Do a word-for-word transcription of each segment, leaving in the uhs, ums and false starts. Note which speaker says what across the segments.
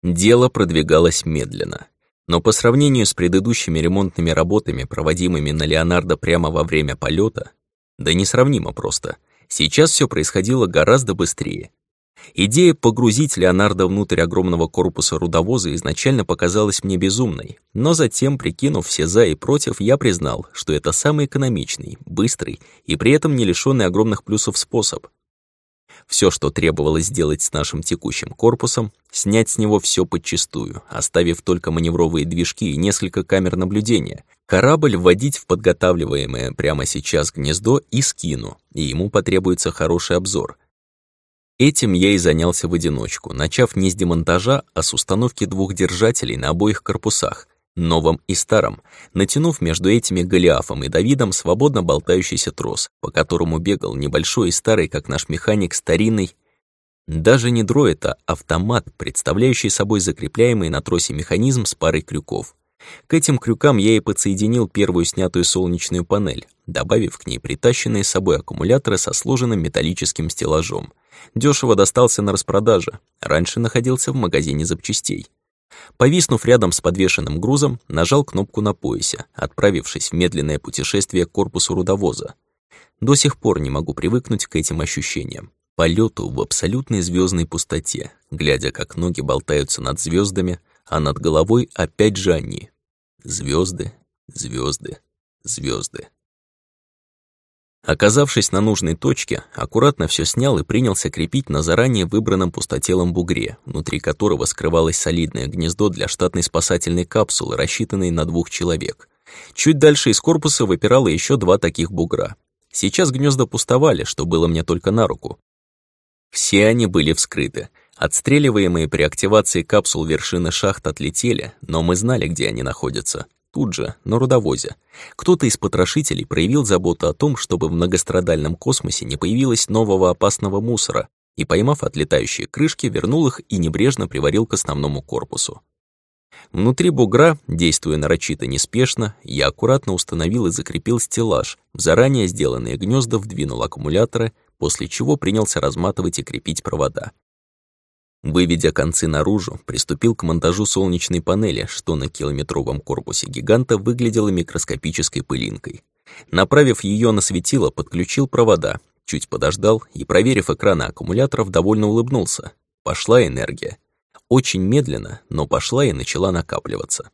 Speaker 1: Дело продвигалось медленно. Но по сравнению с предыдущими ремонтными работами, проводимыми на Леонардо прямо во время полета, да несравнимо просто, сейчас все происходило гораздо быстрее. Идея погрузить Леонардо внутрь огромного корпуса рудовоза изначально показалась мне безумной, но затем, прикинув все «за» и «против», я признал, что это самый экономичный, быстрый и при этом не лишённый огромных плюсов способ. Все, что требовалось сделать с нашим текущим корпусом, снять с него все подчистую, оставив только маневровые движки и несколько камер наблюдения, корабль вводить в подготавливаемое прямо сейчас гнездо и скину, и ему потребуется хороший обзор. Этим я и занялся в одиночку, начав не с демонтажа, а с установки двух держателей на обоих корпусах, новом и старом, натянув между этими Голиафом и Давидом свободно болтающийся трос, по которому бегал небольшой и старый, как наш механик, старинный, даже не дроид, а автомат, представляющий собой закрепляемый на тросе механизм с парой крюков. К этим крюкам я и подсоединил первую снятую солнечную панель, добавив к ней притащенные с собой аккумуляторы со сложенным металлическим стеллажом. Дёшево достался на распродаже, раньше находился в магазине запчастей. Повиснув рядом с подвешенным грузом, нажал кнопку на поясе, отправившись в медленное путешествие к корпусу рудовоза. До сих пор не могу привыкнуть к этим ощущениям. Полету в абсолютной звездной пустоте, глядя, как ноги болтаются над звездами, а над головой опять же они. Звезды, звезды, звезды. Оказавшись на нужной точке, аккуратно все снял и принялся крепить на заранее выбранном пустотелом бугре, внутри которого скрывалось солидное гнездо для штатной спасательной капсулы, рассчитанной на двух человек. Чуть дальше из корпуса выпирало еще два таких бугра. Сейчас гнезда пустовали, что было мне только на руку. Все они были вскрыты. Отстреливаемые при активации капсул вершины шахт отлетели, но мы знали, где они находятся. Тут же, на рудовозе. Кто-то из потрошителей проявил заботу о том, чтобы в многострадальном космосе не появилось нового опасного мусора, и, поймав отлетающие крышки, вернул их и небрежно приварил к основному корпусу. Внутри бугра, действуя нарочито неспешно, я аккуратно установил и закрепил стеллаж, в заранее сделанные гнезда вдвинул аккумуляторы, после чего принялся разматывать и крепить провода. Выведя концы наружу, приступил к монтажу солнечной панели, что на километровом корпусе гиганта выглядело микроскопической пылинкой. Направив ее на светило, подключил провода, чуть подождал и, проверив экраны аккумуляторов, довольно улыбнулся. Пошла энергия. Очень медленно, но пошла и начала накапливаться.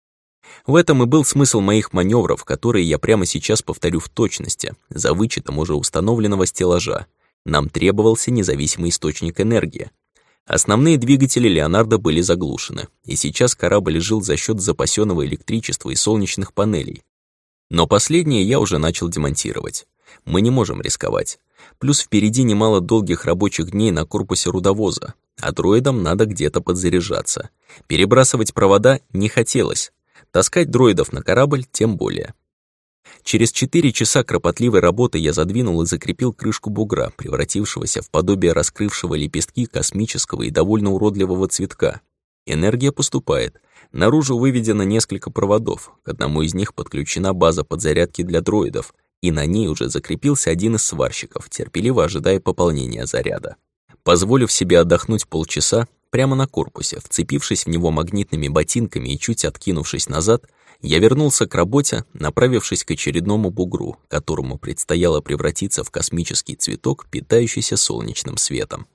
Speaker 1: В этом и был смысл моих маневров, которые я прямо сейчас повторю в точности, за вычетом уже установленного стеллажа. Нам требовался независимый источник энергии. Основные двигатели Леонардо были заглушены, и сейчас корабль жил за счет запасенного электричества и солнечных панелей. Но последнее я уже начал демонтировать. Мы не можем рисковать. Плюс впереди немало долгих рабочих дней на корпусе рудовоза, а дроидам надо где-то подзаряжаться. Перебрасывать провода не хотелось. Таскать дроидов на корабль тем более. Через четыре часа кропотливой работы я задвинул и закрепил крышку бугра, превратившегося в подобие раскрывшего лепестки космического и довольно уродливого цветка. Энергия поступает. Наружу выведено несколько проводов, к одному из них подключена база подзарядки для дроидов, и на ней уже закрепился один из сварщиков, терпеливо ожидая пополнения заряда. Позволив себе отдохнуть полчаса, прямо на корпусе, вцепившись в него магнитными ботинками и чуть откинувшись назад, я вернулся к работе, направившись к очередному бугру, которому предстояло превратиться в космический цветок, питающийся солнечным светом.